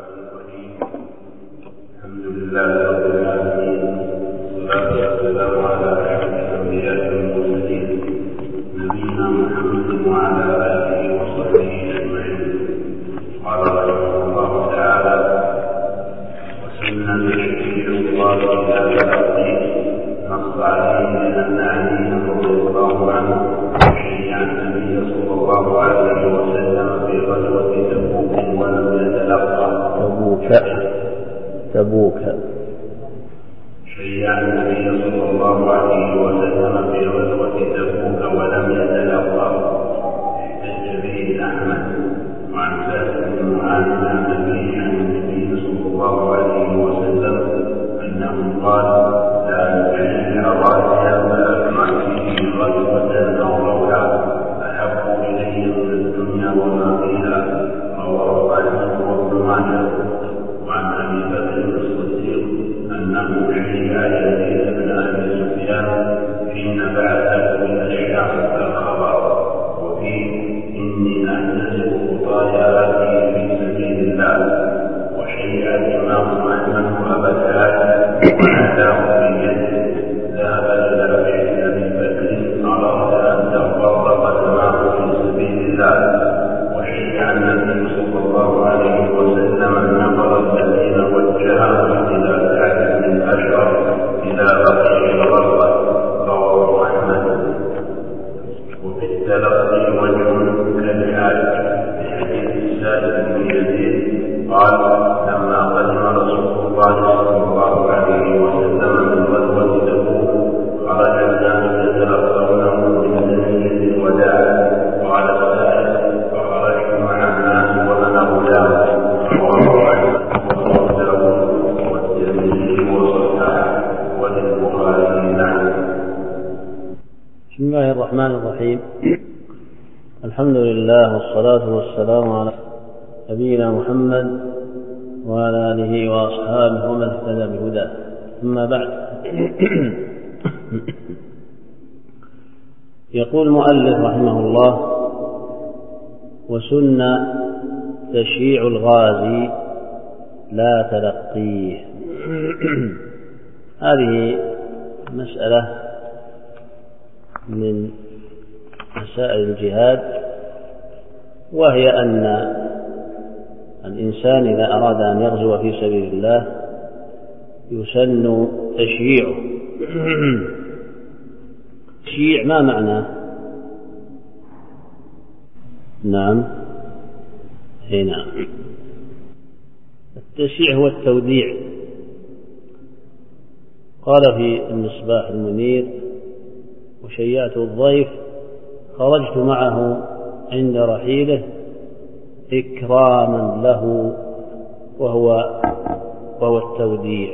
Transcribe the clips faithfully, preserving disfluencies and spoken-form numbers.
الرحمن الرحيم. الحمد لله رب العالمين، والصلاة والسلام على أشرف الأنبياء والمرسلين نبينا محمد وعلى آله وصحبه أجمعين. قال رحمه الله تعالى: وسن تشريع الله إلى تلقيه نص عليه من أن علي رضي الله عنه شيع النبي صلى الله عليه وسلم في غزوة تبوك ولم يتلقى تبوك تبوك شيع النبي صلى الله عليه وسلم في غزوة تبوك ولم يتلقى. احتج به أحمد وعن سعد بن معاذ عن أبيه عن النبي صلى الله عليه وسلم أنه قال: لا تشيع راجيا فأسمع فيه غزوة أو روحا أحب إلي من الدنيا وما فيها. رواه أحمد وابن ماجه. وعن أبي بكر الصديق أنه شيع يزيد بن أبي سفيان حين بعثه إلى الشام الخبر، وفيه: إني أحتسب خطاياي في سبيل الله. وشيع الإمام أحمد أبا الحارث وناداه في يده: ذهب إلى فعل أبي بكر أراد أن تغضب قدماه في سبيل الله. وشيع النبي صلى الله عليه وسلم النفر الذين وجههم إلى سعد بن أشرف إلى بقيع الغرة. رواه أحمد. وفي التلقي وجه كالحارث بحديث سعد بن يزيد قال: لما قدم رسول الله صلى الله عليه وسلم من غزوة تبوك خرج الناس يتلقونه من ثنية الوداع. قال السائل: فخرجت مع الناس وأنا غلام. رواه أحمد وأبو داود والترمذي وصححه وللبخاري. نعم. بسم الله الرحمن الرحيم. الحمد لله والصلاة والسلام على نبينا محمد وعلى آله وأصحابه ومن اهتدى بهداه. أما بعد، يقول المؤلف رحمه الله: وسن تشييع الغازي لا تلقيه. هذه مسألة من مسائل الجهاد، وهي أن الإنسان إذا أراد أن يغزو في سبيل الله يسن تشييعه. تشييع ما معناه؟ نعم اي نعم التشييع هو التوديع. قال في المصباح المنير: وشيعت الضيف خرجت معه عند رحيله إكراما له، وهو وهو التوديع.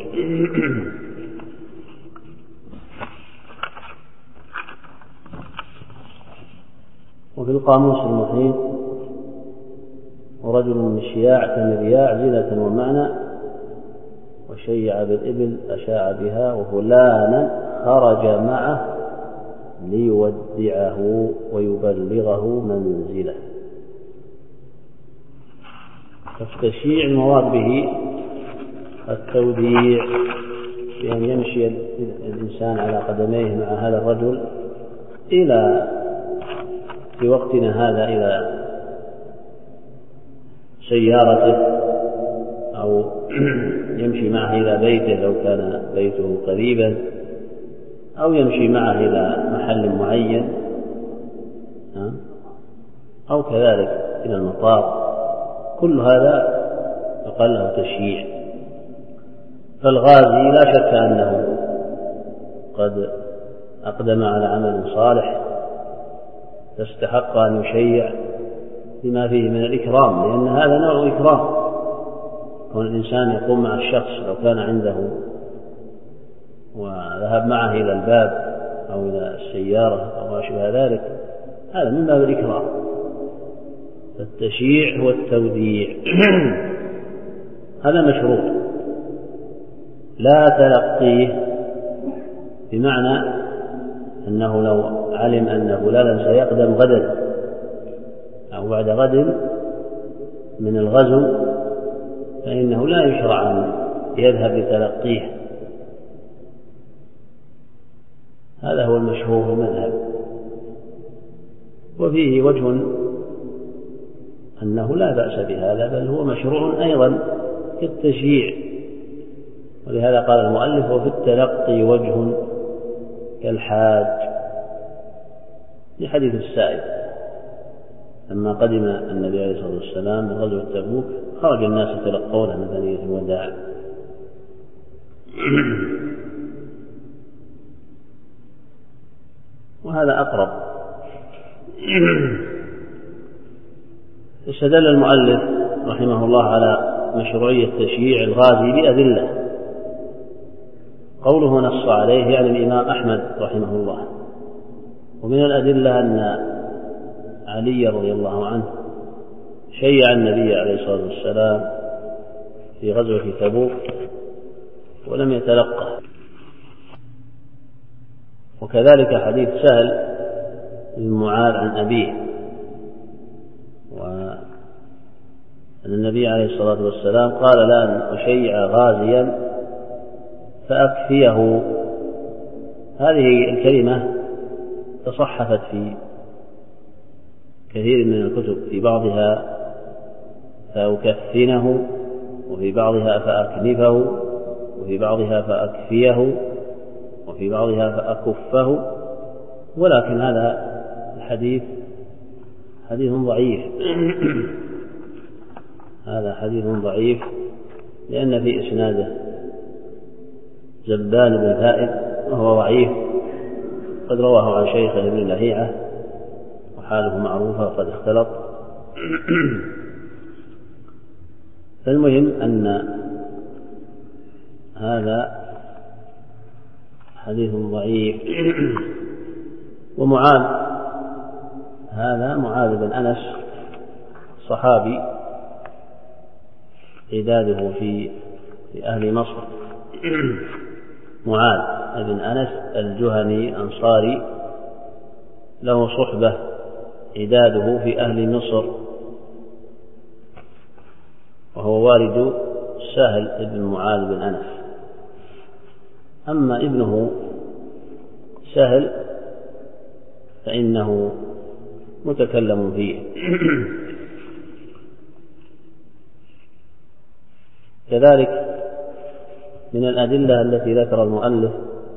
وفي القاموس المحيط: ورجل من الشياع كمذياع زينة ومعنى، وشيع بالإبل أشاع بها، وفلانا خرج معه ليودعه ويبلغه منزله. فالتشييع المراد به التوديع، بأن يمشي الإنسان على قدميه مع هذا الرجل إلى في وقتنا هذا إلى سيارته، أو يمشي معه إلى بيته لو كان بيته قريبا، أو يمشي معه إلى محل معين، أو كذلك إلى المطار. كل هذا يقال له تشييع. فالغازي لا شك أنه قد أقدم على عمل صالح تستحق أن يشيع بما فيه من الإكرام، لأن هذا نوع إكرام. كون الإنسان يقوم مع الشخص لو كان عنده وذهب معه إلى الباب أو إلى السيارة أو ما شابه ذلك، هذا من باب الإكرام. فالتشييع هو التوديع. هذا مشروط. لا تلقيه بمعنى أنه لو علم أن فلانا سيقدم غدا أو بعد غد من الغزو فإن أنه لا يشرع أن يذهب لتلقيه، هذا هو المشهور في المذهب. وفيه وجه أنه لا بأس بهذا، بل هو مشروع أيضا كالتشييع، ولهذا قال المؤلف: وفي التلقي وجه كالحاج، في حديث السائب لما قدم النبي عليه الصلاة والسلام من غزوة تبوك خرج الناس يتلقونه من ثنية الوداع. وهذا أقرب. استدل المؤلف رحمه الله على مشروعية تشييع الغازي بأدلة. قوله نص عليه يعني الإمام أحمد رحمه الله. ومن الأدلة أن علي رضي الله عنه شيع النبي عليه الصلاة والسلام في غزوة تبوك ولم يتلقه. وكذلك حديث سهل بن معاذ عن أبيه، وأن النبي عليه الصلاة والسلام قال: لا أن أشيع غازيا فأكفيه. هذه الكلمة تصحفت في كثير من الكتب، في بعضها فأكفنه، وفي بعضها فأكنفه، وفي بعضها فأكفيه، وفي بعضها فأكفه. ولكن هذا الحديث حديث ضعيف هذا حديث ضعيف لأن في إسناده زبان بن ثائب وهو ضعيف، قد رواه عن شيخه ابن لهيعة وحاله معروفة وقد اختلط. فالمهم أن هذا حديث ضعيف. ومعاذ هذا معاذ بن أنس صحابي عداده في في أهل مصر. معاذ بن أنس الجهني أنصاري له صحبة عداده في أهل مصر، وهو والد سهل بن معاذ بن أنس. أما ابنه سهل فإنه متكلم فيه. كذلك من الأدلة التي ذكر المؤلف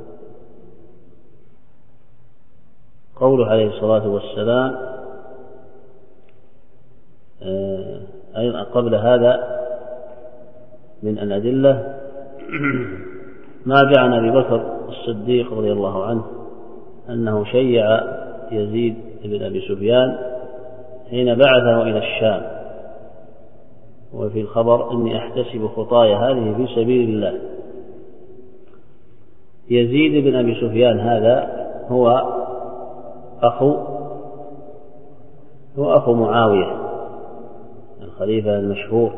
قوله عليه الصلاة والسلام أيضا قبل هذا من الأدلة ما جاء عن أبي بكر الصديق رضي الله عنه أنه شيع يزيد بن أبي سفيان حين بعثه إلى الشام، وفي الخبر: إني أحتسب خطايا هذه في سبيل الله. يزيد بن أبي سفيان هذا هو أخو هو أخو معاوية الخليفة المشهور،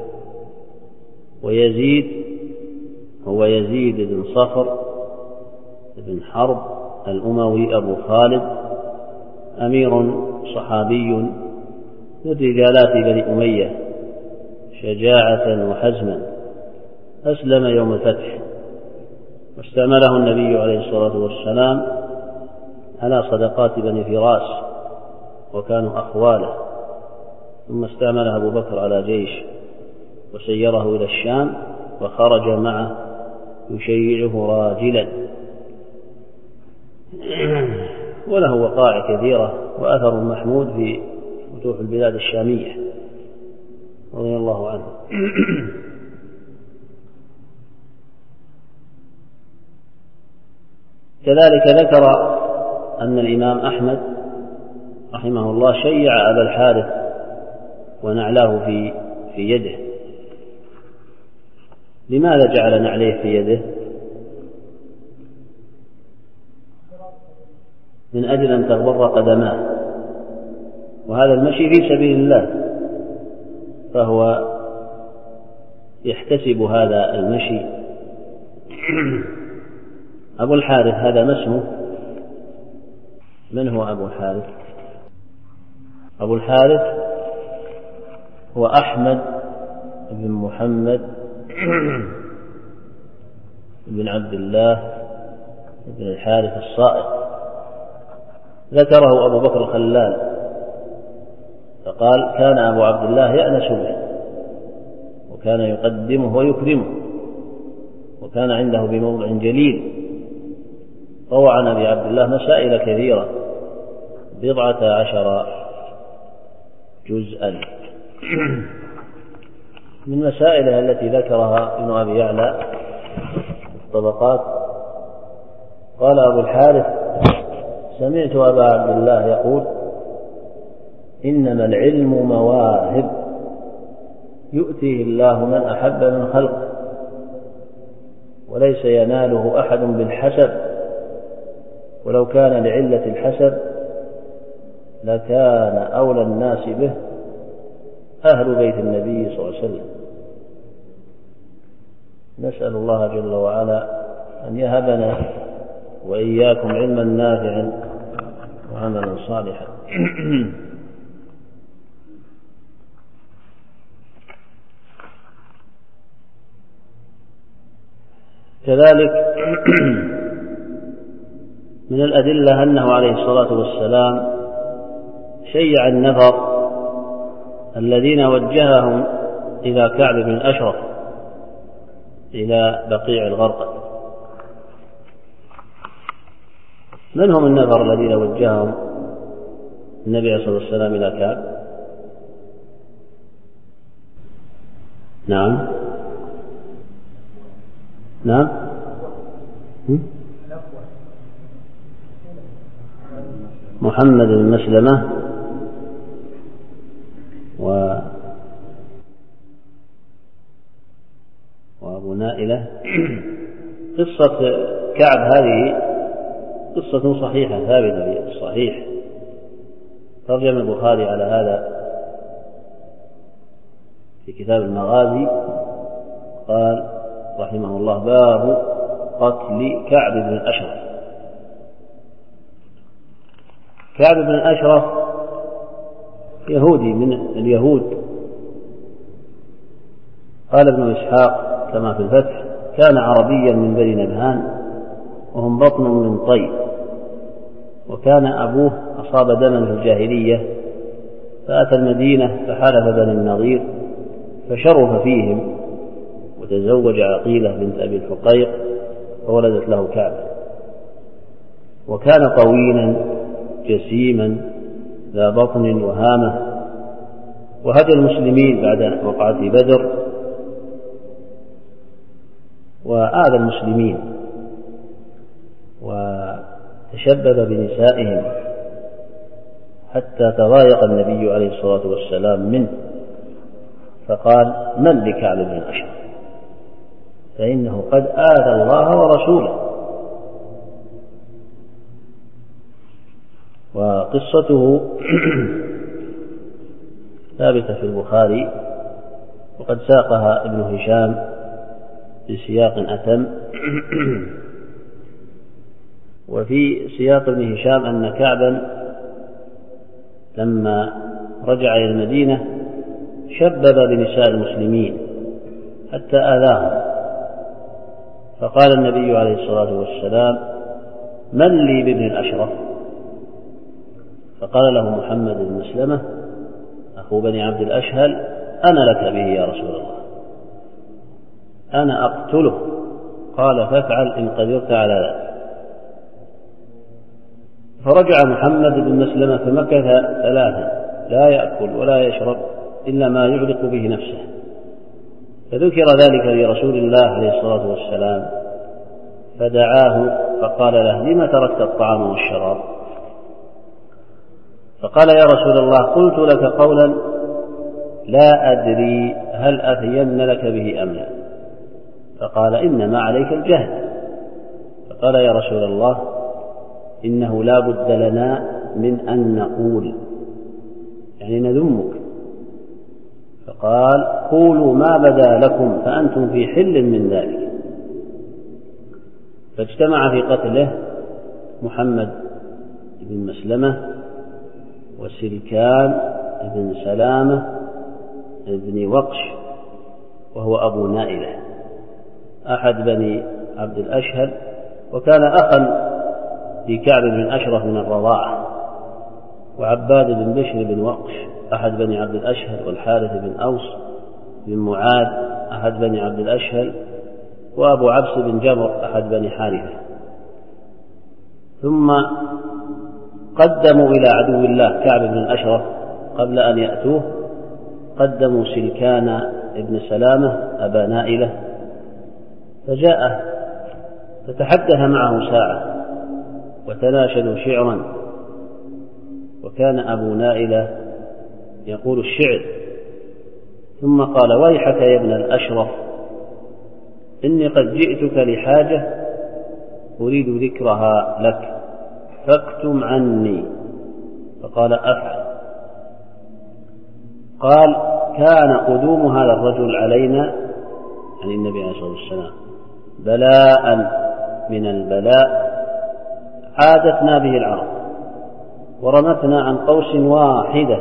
ويزيد هو يزيد بن صخر بن حرب الأموي أبو خالد، أمير صحابي من رجالات بني أمية شجاعة وحزما، أسلم يوم الفتح، واستعمله النبي عليه الصلاة والسلام على صدقات بني فراس وكانوا أخواله، ثم استعمله أبو بكر على جيش وسيره إلى الشام وخرج معه يشيعه راجلا، وله وقائع كثيرة وأثر محمود في فتوح البلاد الشامية رضي الله عنه. كذلك ذكر أن الإمام أحمد رحمه الله شيع أبا الحارث ونعلاه في في يده. لماذا جعل نعليه في يده؟ من أجل أن تغبر قدماه، وهذا المشي في سبيل الله، فهو يحتسب هذا المشي. أبو الحارث هذا ما اسمه؟ من هو أبو الحارث؟ أبو الحارث هو أحمد بن محمد بن عبد الله بن الحارث الصائغ، ذكره أبو بكر الخلال فقال: كان أبو عبد الله يأنس به، وكان يقدمه ويكرمه، وكان عنده بموضع جليل. روى عن أبي عبد الله مسائل كثيرة بضعة عشر جزءا. من مسائلها التي ذكرها ابن أبي يعلى في الطبقات: قال أبو الحارث: سمعت أبا عبد الله يقول: إنما العلم مواهب يؤتيه الله من أحب من خلقه، وليس يناله أحد بالحسب، ولو كان لعلة الحسب لكان أولى الناس به أهل بيت النبي صلى الله عليه وسلم. نسأل الله جل وعلا أن يهبنا وإياكم علما نافعا وعملا صالحا. كذلك من الأدلة أنه عليه الصلاة والسلام شيع النفر الذين وجههم إلى كعب بن الأشرف إلى بقيع الغرقد. من هم النفر الذين وجههم النبي عليه الصلاة والسلام إلى كعب؟ نعم نعم محمد بن مسلمة و وأبو نائلة. قصة كعب هذه قصة صحيحة ثابتة في الصحيح، ترجم البخاري على هذا في كتاب المغازي، قال رحمه الله: باب قتل كعب بن الأشرف. كعب بن الأشرف يهودي من اليهود. قال ابن إسحاق كما في الفتح: كان عربيا من بني نبهان، وهم بطن من طي، وكان أبوه أصاب دما في الجاهلية، فأتى المدينة فحالف بني النضير فشرف فيهم، وتزوج عقيلة بنت أبي الفقيق فولدت له كعب. وكان طويلا جسيما ذا بطن وهامة، وهدى المسلمين بعد وقعة بدر وآذى المسلمين، وتشبب بنسائهم حتى تضايق النبي عليه الصلاة والسلام منه، فقال: من لكعب بن الأشرف؟ فإنه قد آذى الله ورسوله. وقصته ثابتة في البخاري، وقد ساقها ابن هشام بسياق أتم. وفي سياق ابن هشام أن كعبا لما رجع إلى المدينة شبب بنساء المسلمين حتى آذاهم، فقال النبي عليه الصلاة والسلام: من لي بابن الأشرف؟ فقال له محمد بن مسلمة أخو بني عبد الأشهل: أنا لك به يا رسول الله، أنا أقتله. قال: فافعل إن قدرت على ذلك. فرجع محمد بن مسلمة فمكث ثلاثا لا يأكل ولا يشرب إلا ما يعلق به نفسه، فذكر ذلك لرسول الله عليه الصلاة والسلام، فدعاه فقال له: لم تركت الطعام والشراب؟ فقال: يا رسول الله، قلت لك قولا لا أدري هل أثين لك به أم لا. فقال: إنما عليك الجهد. فقال: يا رسول الله، إنه لا بد لنا من أن نقول، يعني نذمك. فقال: قولوا ما بدا لكم فأنتم في حل من ذلك. فاجتمع في قتله محمد بن مسلمة وسلكان بن سلامة بن وقش وهو أبو نائلة. أحد بني عبد الأشهل، وكان أخا لكعب بن أشرف من الرضاعة، وعباد بن بشر بن وقش أحد بني عبد الأشهل، والحارث بن أوس بن معاذ أحد بني عبد الأشهل، وأبو عبس بن جبر أحد بني حارثة. ثم قدموا إلى عدو الله كعب بن الأشرف قبل أن يأتوه، قدموا سلكان ابن سلامة أبا نائلة، فجاء فتحدث معه ساعة وتناشدوا شعرا، وكان أبو نائلة يقول الشعر، ثم قال: ويحك يا ابن الأشرف، إني قد جئتك لحاجة أريد ذكرها لك فاكتم عني. فقال: أفعل. قال: كان قدوم هذا الرجل علينا، يعني النبي عليه الصلاة والسلام، بلاء من البلاء عادتنا به العرب، ورمتنا عن قوس واحدة،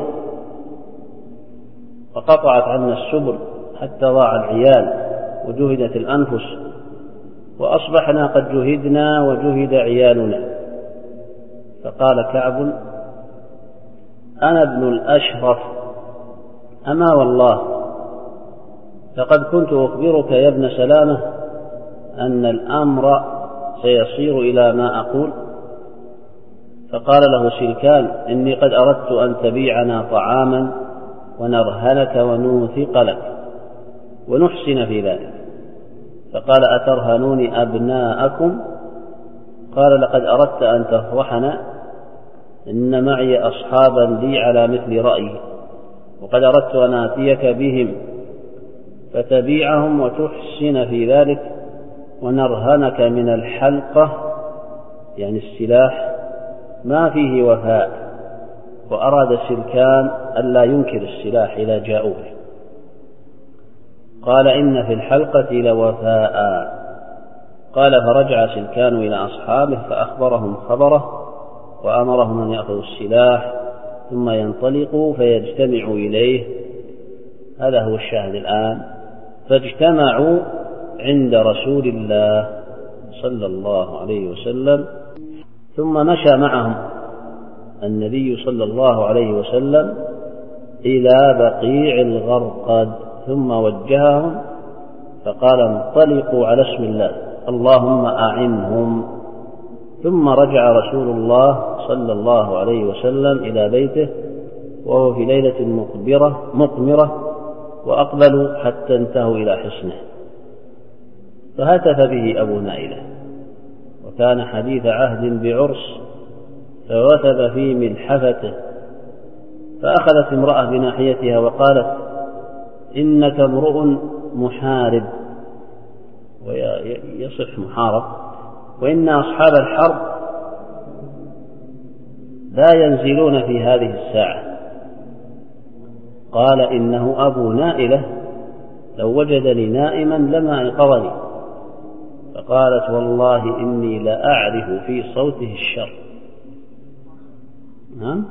فقطعت عنا السبل حتى ضاع العيال وجهدت الأنفس، وأصبحنا قد جهدنا وجهد عيالنا. فقال كعب: أنا ابن الأشرف، أما والله لقد كنت أخبرك يا ابن سلامة أن الأمر سيصير إلى ما أقول. فقال له سلكان: إني قد أردت أن تبيعنا طعاما ونرهنك ونوثق لك ونحسن في ذلك. فقال: أترهنون أبناءكم؟ قال: لقد أردت أن تفضحنا، إن معي أصحابا لي على مثل رأيي، وقد أردت أن آتيك بهم فتبيعهم وتحسن في ذلك، ونرهنك من الحلقة، يعني السلاح، ما فيه وفاء. وأراد سلكان ألا ينكر السلاح إذا جاءوه. قال: إن في الحلقة لوفاء. قال: فرجع سلكان إلى أصحابه فأخبرهم خبره، وأمرهم أن يأخذوا السلاح ثم ينطلقوا فيجتمعوا إليه. هذا هو الشاهد الآن. فاجتمعوا عند رسول الله صلى الله عليه وسلم، ثم مشى معهم النبي صلى الله عليه وسلم إلى بقيع الغرقد، ثم وجههم فقال: انطلقوا على اسم الله، اللهم أعنهم. ثم رجع رسول الله صلى الله عليه وسلم إلى بيته وهو في ليلة مقبرة مقمرة، وأقبلوا حتى انتهوا إلى حصنه، فهتف به أبو نائلة، وكان حديث عهد بعرس، فوثب في ملحفته، فأخذت امرأة بناحيتها وقالت: إنك امرؤ محارب، ويصف محارب، وإن أصحاب الحرب لا ينزلون في هذه الساعة. قال: إنه أبو نائلة، لو وجدني نائما لما أيقظني. فقالت: والله إني لأعرف في صوته الشر. نعم.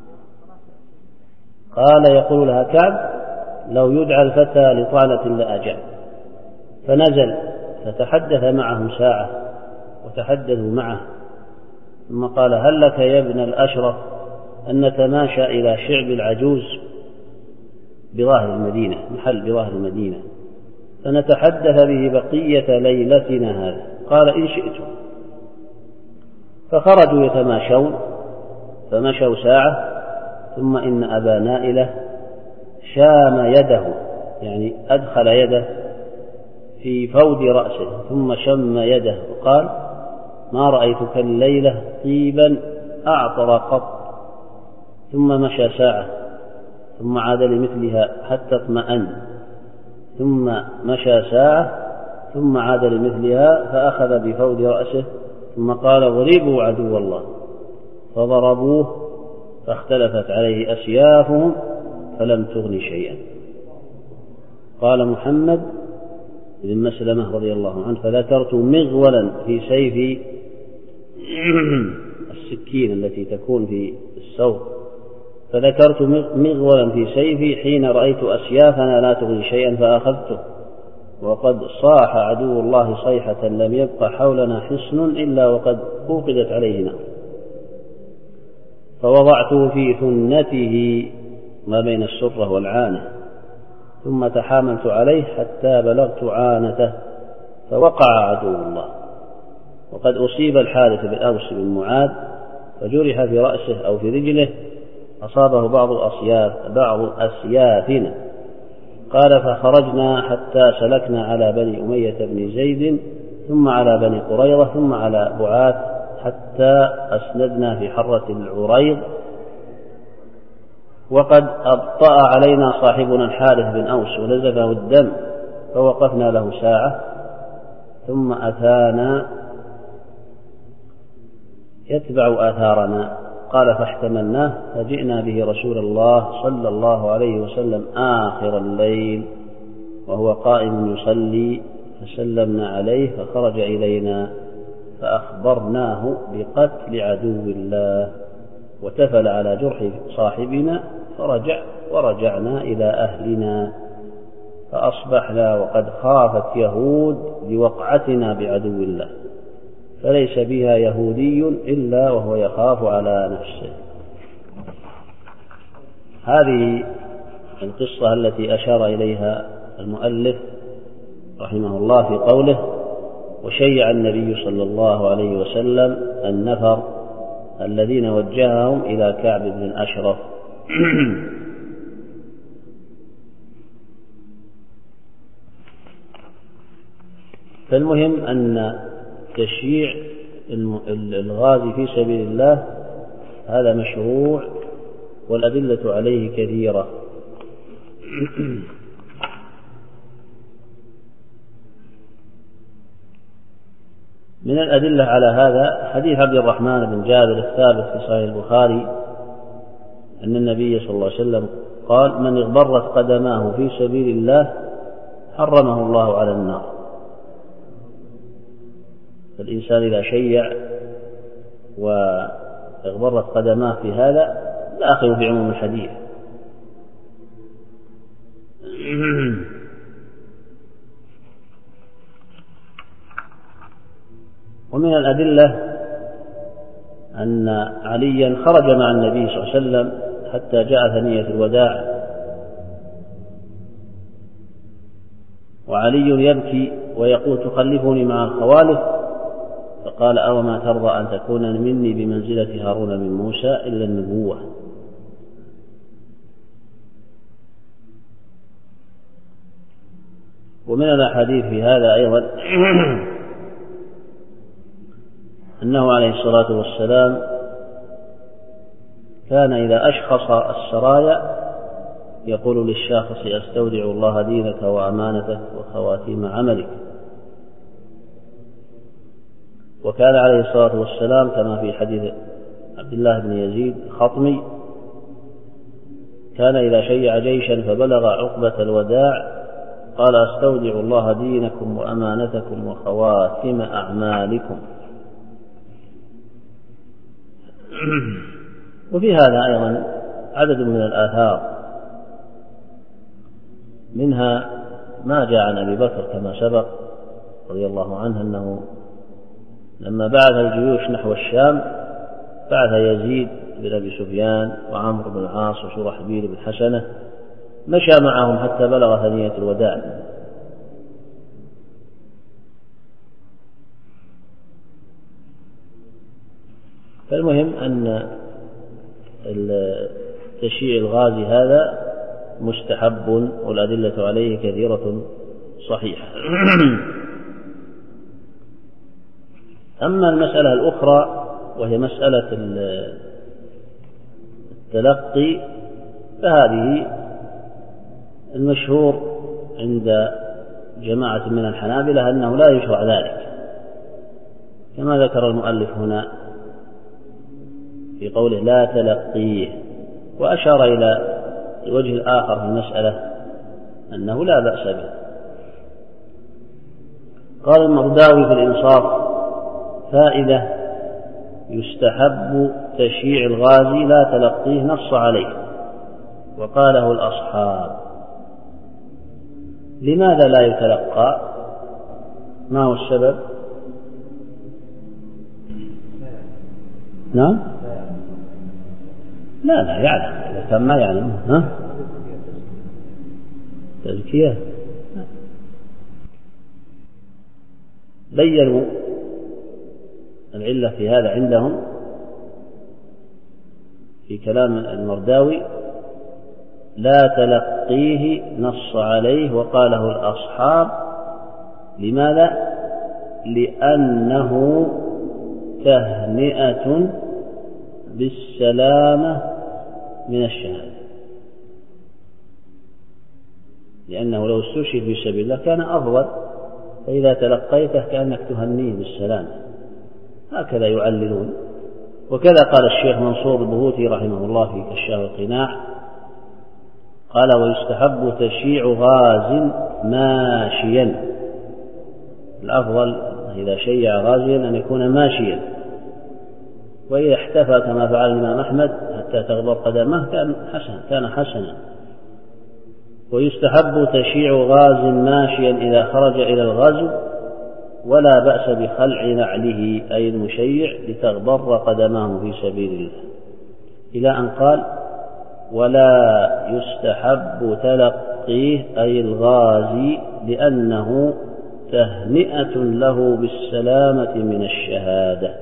قال: يقول لها كعب: لو يدعى الفتى لطعنة لأجاب. فنزل فتحدث معهم ساعة وتحدثوا معه، ثم قال: هل لك يا ابن الأشرف أن نتماشى إلى شعب العجوز بظاهر المدينة، محل بظاهر المدينة، فنتحدث به بقية ليلتنا هذا؟ قال: إن شئتم. فخرجوا يتماشون، فمشوا ساعة، ثم إن أبا نائلة شام يده، يعني أدخل يده في فود رأسه ثم شم يده وقال: ما رأيتك الليلة طيبا أعطر قط. ثم مشى ساعة ثم عاد لمثلها حتى اطمأن، ثم مشى ساعة ثم عاد لمثلها فأخذ بفود رأسه، ثم قال: اضربوا عدو الله. فضربوه فاختلفت عليه أسيافهم فلم تغن شيئا. قال محمد بن مسلمة رضي الله عنه: فذكرت مغولا في سيف السكين التي تكون في السوق، فذكرت مغولا في سيفي حين رأيت أسيافنا لا تغني شيئا فأخذته، وقد صاح عدو الله صيحة لم يبق حولنا حصن إلا وقد أوقدت عليه نار، فوضعته في ثنته ما بين السرة والعانة، ثم تحاملت عليه حتى بلغت عانته فوقع عدو الله. وقد أصيب الحارث بالأوس بن معاذ فجرح في رأسه أو في رجله، أصابه بعض الأسياف بعض أسيافنا. قال فخرجنا حتى سلكنا على بني أمية بن زيد ثم على بني قريظة ثم على بعاث حتى أسندنا في حرة العريض، وقد أبطأ علينا صاحبنا الحارث بن أوس ونزفه الدم، فوقفنا له ساعة ثم أتانا يتبع آثارنا. قال فاحتملناه فجئنا به رسول الله صلى الله عليه وسلم آخر الليل وهو قائم يصلي، فسلمنا عليه فخرج إلينا فأخبرناه بقتل عدو الله، وتفل على جرح صاحبنا فرجع ورجعنا إلى أهلنا. فأصبحنا وقد خافت يهود بوقعتنا بعدو الله، فليس بها يهودي إلا وهو يخاف على نفسه. هذه القصة التي أشار إليها المؤلف رحمه الله في قوله وشيع النبي صلى الله عليه وسلم النفر الذين وجههم إلى كعب بن الأشرف. فالمهم أن تشييع الغازي في سبيل الله هذا مشروع والأدلة عليه كثيرة. من الأدلة على هذا حديث عبد الرحمن بن جابر الثابت في صحيح البخاري أن النبي صلى الله عليه وسلم قال من اغبرت قدماه في سبيل الله حرمه الله على النار. فالإنسان إذا شيع واغبرت قدماه في هذا داخل في عموم الحديث. ومن الأدلة أن عليا خرج مع النبي صلى الله عليه وسلم حتى جاء ثنية الوداع، وعلي يبكي ويقول تخلفني مع الخوالف، فقال أوما ترضى أن تكون مني بمنزلة هارون من موسى إلا النبوة. ومن الأحاديث في هذا أيضا أنه عليه الصلاة والسلام كان إذا أشخص السرايا يقول للشاخص أستودع الله دينك وأمانتك وخواتيم عملك. وكان عليه الصلاة والسلام كما في حديث عبد الله بن يزيد خطمي كان إذا شيع جيشا فبلغ عقبة الوداع قال أستودع الله دينكم وأمانتكم وخواتيم أعمالكم. وفي هذا أيضا عدد من الآثار، منها ما جاء عن أبي بكر كما سبق رضي الله عنه أنه لما بعث الجيوش نحو الشام بعث يزيد بن أبي سفيان وعمرو بن العاص وشرحبيل بن حسنة، مشى معهم حتى بلغ ثنية الوداع. فالمهم أن التشييع الغازي هذا مستحب والأدلة عليه كثيرة صحيحة. أما المسألة الأخرى وهي مسألة التلقي فهذه المشهور عند جماعة من الحنابلة أنه لا يشرع ذلك كما ذكر المؤلف هنا في قوله لا تلقيه، وأشار إلى الوجه الآخر في المسألة أنه لا بأس به. قال المرداوي في الإنصاف فائدة يستحب تشييع الغازي لا تلقيه نص عليه وقاله الأصحاب، لماذا لا يتلقى؟ ما هو السبب؟ نعم؟ لا لا يعلم، إذا كان ما يعلم ها؟ تزكية. بيّنوا العلة في هذا عندهم في كلام المرداوي: لا تلقيه نص عليه وقاله الأصحاب. لماذا؟ لأنه تهنئة بالسلامة من الشهادة، لأنه لو استشهد في سبيل الله كان أفضل، فإذا تلقيته كأنك تهنيه بالسلامة. هكذا يعللون. وكذا قال الشيخ منصور البهوتي رحمه الله في كشاف القناع، قال: ويستحب تشييع غاز ماشيا. الأفضل إذا شيع غازيا أن يكون ماشيا، وإذا احتفى كما فعل الإمام أحمد حتى تغبر قدمه كان حسن كان حسنا. ويستحب تشييع غاز ماشيا إذا خرج إلى الغزو، ولا بأس بخلع نعله أي المشيع لتغبر قدمه في سبيل الله، إلى أن قال: ولا يستحب تلقيه أي الغازي لأنه تهنئة له بالسلامة من الشهادة.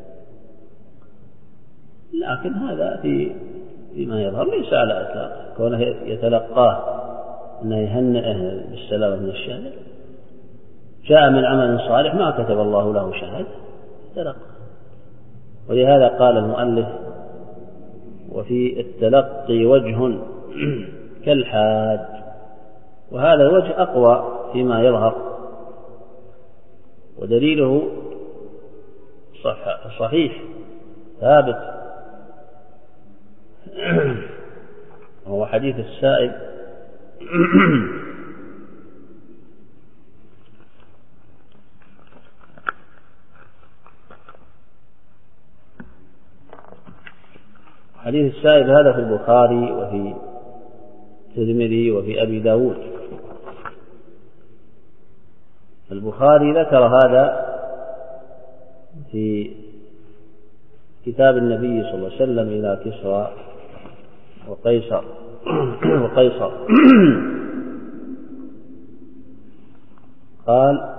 لكن هذا في فيما يظهر ليس على إطلاق كونه يتلقاه أنه يهنئه بالسلامة من الشهادة. جاء من عمل صالح ما كتب الله له شهادة تلقى. ولهذا قال المؤلف: وفي التلقي وجه كالحاج. وهذا الوجه أقوى فيما يظهر، ودليله صحيح ثابت، وهو حديث السائب حديث السائب هذا في البخاري وفي الترمذي وفي أبي داود. البخاري ذكر هذا في كتاب النبي صلى الله عليه وسلم إلى كسرى وقيصر وقيصر قال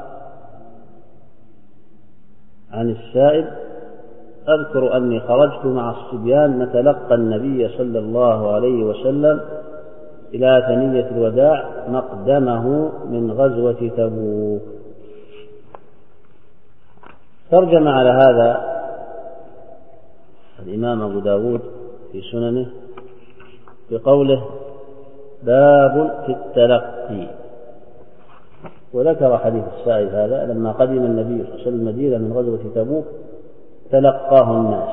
عن السائب: أذكر أني خرجت مع الصبيان نتلقى النبي صلى الله عليه وسلم إلى ثنية الوداع مقدمه من غزوة تبوك. ترجم على هذا الإمام أبو داود في سننه بقوله: باب في التلقي. وذكر حديث السائب هذا: لما قدم النبي صلى الله عليه وسلم المدينة من غزوة تبوك تلقاه الناس،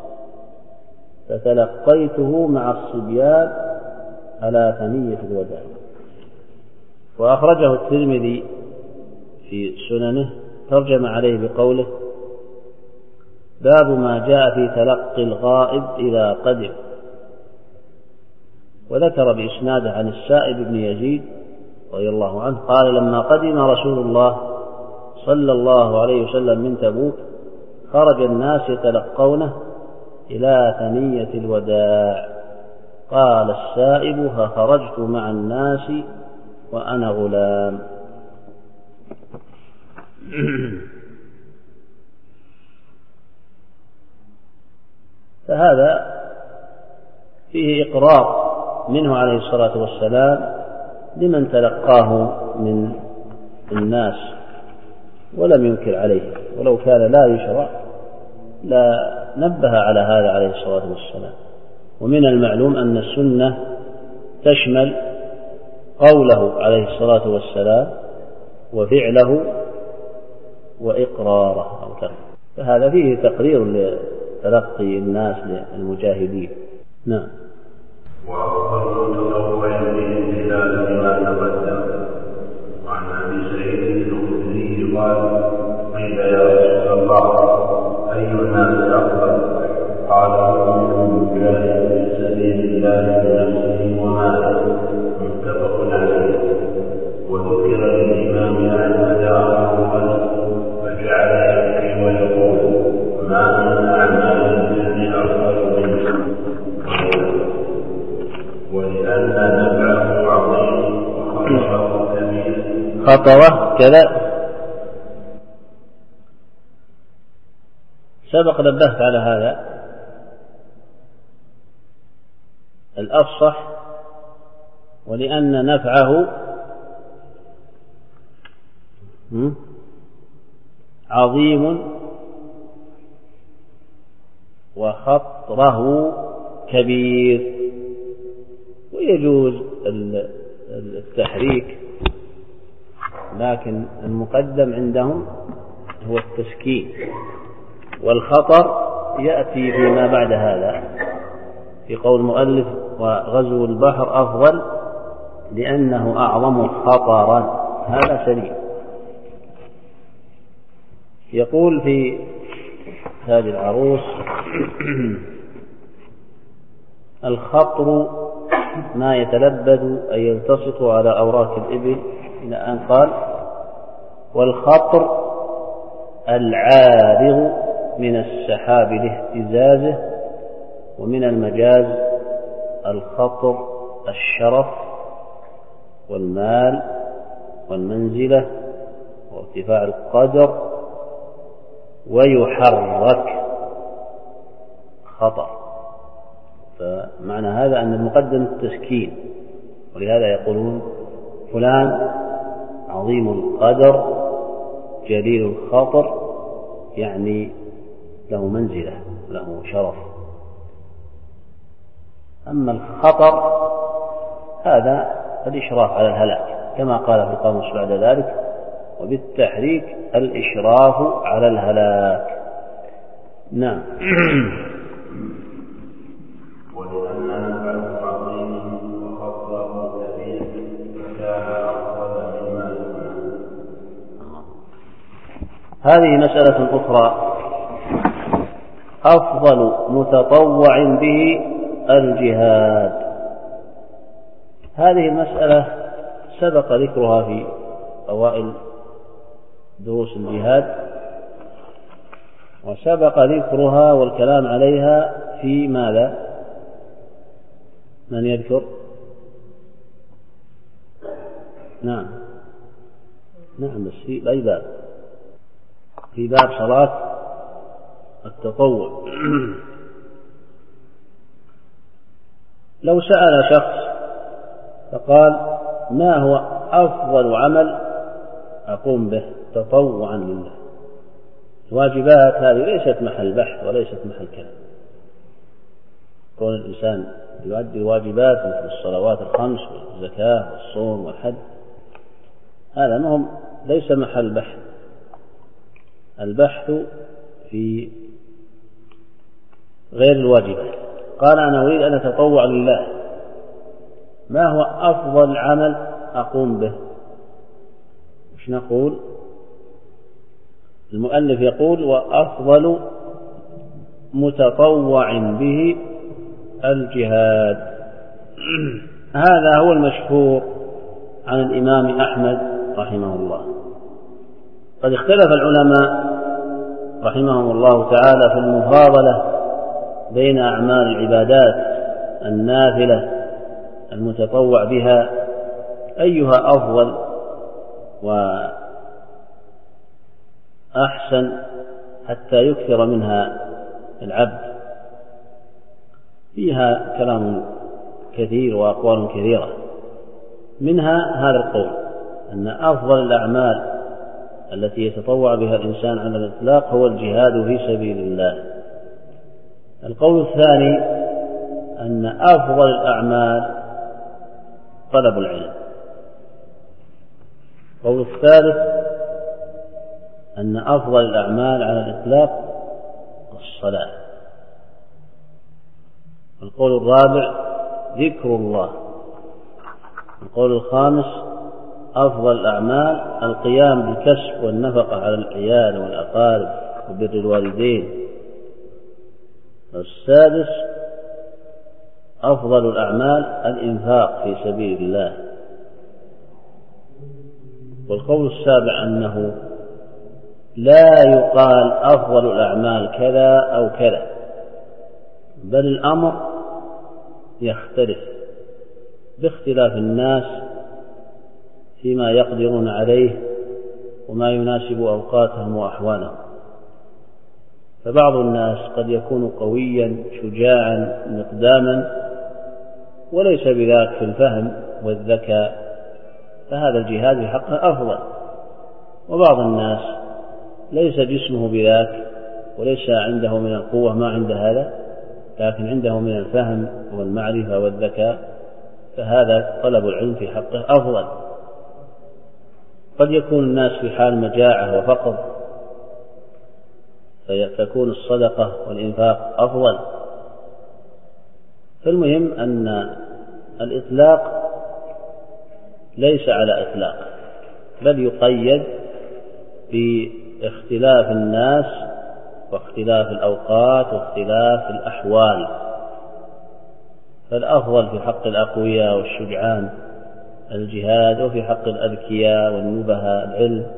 فتلقيته مع الصبيان على ثنية الوداع. وأخرجه الترمذي في سننه ترجم عليه بقوله: باب ما جاء في تلقي الغائب إذا قدم. وذكر بإسناده عن السائب بن يزيد رضي الله عنه قال: لما قدم رسول الله صلى الله عليه وسلم من تبوك خرج الناس يتلقونه إلى ثنية الوداع. قال السائب: فخرجت مع الناس وأنا غلام. فهذا فيه إقرار منه عليه الصلاة والسلام لمن تلقاه من الناس ولم ينكر عليه، ولو كان لا يشرع لا نبه على هذا عليه الصلاة والسلام. ومن المعلوم أن السنة تشمل قوله عليه الصلاة والسلام وفعله وإقراره أو تركه، فهذا فيه تقرير لتلقي الناس للمجاهدين. نعم. وأفضل تطوع بالامتثال بما تقدم. وعن أبي سعيد الخدري قال: قيل يا رسول الله أي الناس أفضل؟ قال: رجل يجاهد في سبيل الله بنفسه وماله. متفق عليه. وذكر خطرة كذا. سبق نبهت على هذا. الأفصح ولأن نفعه عظيم وخطره كبير، ويجوز التحريك، لكن المقدم عندهم هو التسكين، والخطر يأتي فيما بعد هذا في قول المؤلف وغزو البحر أفضل لأنه أعظم خطرا. هذا سليم. يقول في تاج العروس: الخطر ما يتلبد أي يلتصق على أوراق الإبل، إلى أن قال: والخطر العارض من السحاب لاهتزازه، ومن المجاز الخطر الشرف والمال والمنزلة وارتفاع القدر، ويحرك خطر. فمعنى هذا أن المقدم التسكين، ولهذا يقولون فلان عظيم القدر جليل الخطر، يعني له منزلة له شرف. أما الخطر هذا الإشراف على الهلاك، كما قال في القاموس بعد ذلك: وبالتحريك الإشراف على الهلاك. نعم. ولأن نفعه عظيم وخطره كبير فكان أفضل مما دونه. هذه مسألة أخرى: أفضل متطوع به الجهاد. هذه المسألة سبق ذكرها في أوائل دروس الجهاد، وسبق ذكرها والكلام عليها في ماذا؟ من يذكر؟ نعم نعم بس في أي باب؟ في باب صلاة التطوع. لو سأل شخص فقال: ما هو أفضل عمل أقوم به تطوعا لله؟ الواجبات هذه ليست محل بحث وليست محل كلام. كون الإنسان يؤدي الواجبات مثل الصلوات الخمس والزكاة والصوم والحج، هذا ما هم ليس محل بحث. البحث في غير الواجبات. قال: أنا أريد أن أتطوع لله، ما هو أفضل عمل أقوم به؟ مش نقول؟ المؤلف يقول: وأفضل متطوع به الجهاد. هذا هو المشهور عن الإمام أحمد رحمه الله. قد اختلف العلماء رحمهم الله تعالى في المفاضلة بين أعمال العبادات النافلة المتطوع بها أيها أفضل وأحسن حتى يكثر منها العبد. فيها كلام كثير وأقوال كثيرة، منها هذا القول أن أفضل الأعمال التي يتطوع بها الإنسان على الإطلاق هو الجهاد في سبيل الله. القول الثاني أن أفضل الأعمال طلب العلم. القول الثالث أن أفضل الأعمال على الإطلاق الصلاة. القول الرابع ذكر الله. القول الخامس أفضل الأعمال القيام بالكسب والنفقة على العيال والأقارب وبر الوالدين. السادس أفضل الأعمال الإنفاق في سبيل الله. والقول السابع أنه لا يقال أفضل الأعمال كذا أو كذا، بل الأمر يختلف باختلاف الناس فيما يقدرون عليه وما يناسب أوقاتهم وأحوالهم. فبعض الناس قد يكون قويا شجاعا مقداما وليس بذاك في الفهم والذكاء، فهذا الجهاد في حقه أفضل. وبعض الناس ليس جسمه بذاك وليس عنده من القوة ما عند هذا، لكن عنده من الفهم والمعرفة والذكاء، فهذا طلب العلم في حقه أفضل. قد يكون الناس في حال مجاعة وفقر فيكون الصدقة والإنفاق أفضل. فالمهم أن الإطلاق ليس على إطلاق، بل يقيد باختلاف الناس واختلاف الأوقات واختلاف الأحوال. فالأفضل في حق الأقوياء والشجعان الجهاد، وفي حق الأذكياء والنبهاء العلم،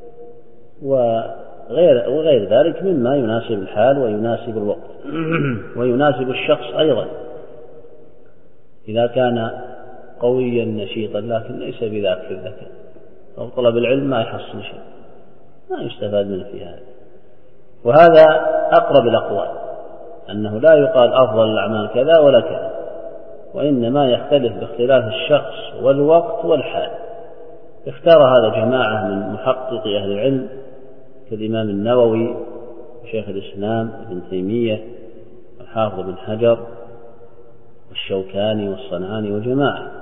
وغير, وغير ذلك مما يناسب الحال ويناسب الوقت ويناسب الشخص أيضا. إذا كان قويا نشيطا لكن ليس بذاك في الذكاء أو طلب العلم ما يحصل شيء، ما يستفاد منه في هذا. وهذا أقرب الأقوال، أنه لا يقال أفضل الأعمال كذا ولا كذا، وإنما يختلف باختلاف الشخص والوقت والحال. اختار هذا جماعة من محققي أهل العلم كالإمام النووي وشيخ الإسلام ابن تيمية والحافظ بن حجر والشوكاني والصنعاني وجماعة.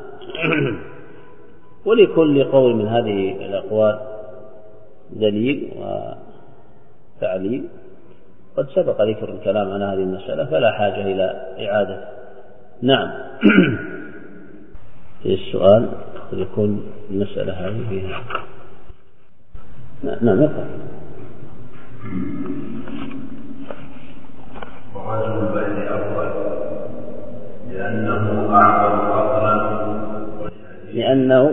ولكل قول من هذه الأقوال دليل وتعليل، قد سبق ذكر الكلام عن هذه المسألة فلا حاجة إلى إعادة. نعم. في السؤال قد يكون المسألة هذه فيها. نعم يقرأ. وغزو البحر أفضل لأنه أعظم أصلا، لأنه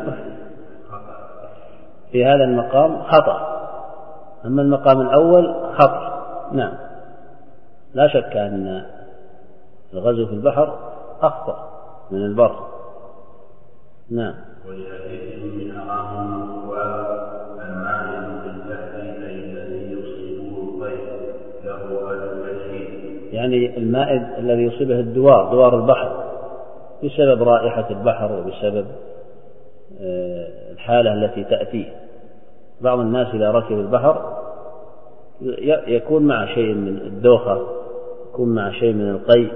في هذا المقام خطأ، أما المقام الأول خطأ. نعم، لا شك أن الغزو في البحر أخطأ من البر. نعم. ولحديث من حرام والماء في البحر الذي يصيبه الطير له أجر كثير، يعني المائد الذي يصيبه الدوار، دوار البحر، بسبب رائحة البحر وبسبب الحالة التي تأتيه. بعض الناس إذا ركب البحر يكون مع شيء من الدوخة، يكون مع شيء من القيء،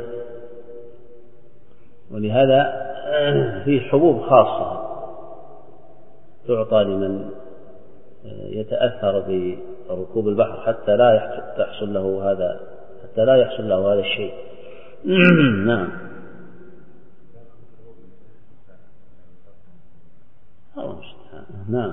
ولهذا في حبوب خاصة تعطى لمن يتأثر بركوب البحر حتى لا يحصل له هذا حتى لا يحصل له هذا الشيء. نعم. نعم.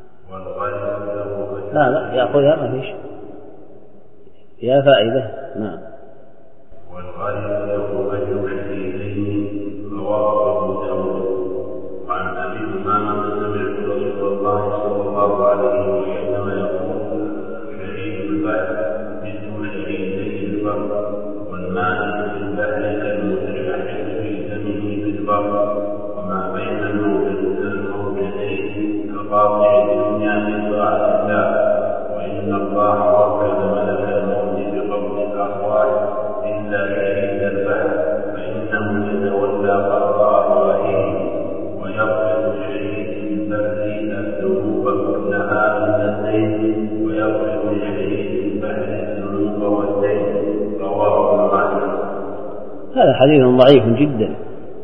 لا لا يأخذها ما فيش فيها فائدة. نعم. والغالب له أجر شديدين رواه أبو داود. وعن أبي أمامة سمعت رسول الله صلى الله عليه وسلم يقول: شهيد البحر مثل شهيدي البر، والماء في البحر كالمتشحذ في دمه بالبر، وما بين الموجتين كقاطع الدنيا من طاعة الله. وإن الله وكل ملك الموت بقبض الأرواح إلا شهيد البحر، فإنه يتولى قضاء أرواحهم ويغفر شهيد البر الذنوب كلها إلا الدين، ويغفر شهيد البحر الذنوب والدين. رواه ابن ماجه. هذا حديث ضعيف جدا،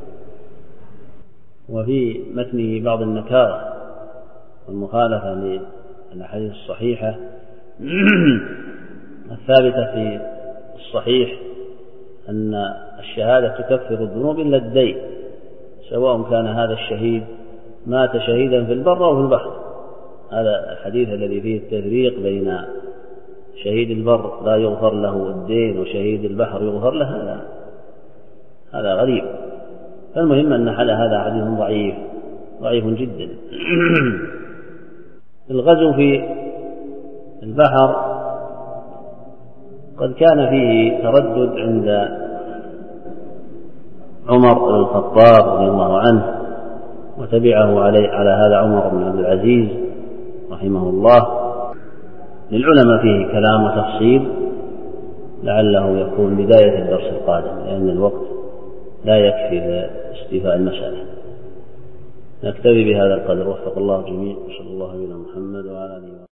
وفي متنه بعض النكارة والمخالفة للأحاديث الصحيحة الثابتة في الصحيح أن الشهادة تكفر الذنوب إلا الدين، سواء كان هذا الشهيد مات شهيدا في البر أو في البحر. هذا الحديث الذي فيه التفريق بين شهيد البر لا يغفر له الدين وشهيد البحر يغفر له، هذا هذا غريب. فالمهم أن حال هذا حديث ضعيف ضعيف جدا. الغزو في البحر قد كان فيه تردد عند عمر بن الخطاب رضي الله عنه وتبعه عليه على هذا عمر بن عبد العزيز رحمه الله. للعلماء فيه كلام وتفصيل لعله يكون بداية الدرس القادم، لأن الوقت لا يكفي لاستيفاء المسألة. نكتفي بهذا القدر، وفق الله جميع، وصلى الله على محمد وعلى آله وصحبه.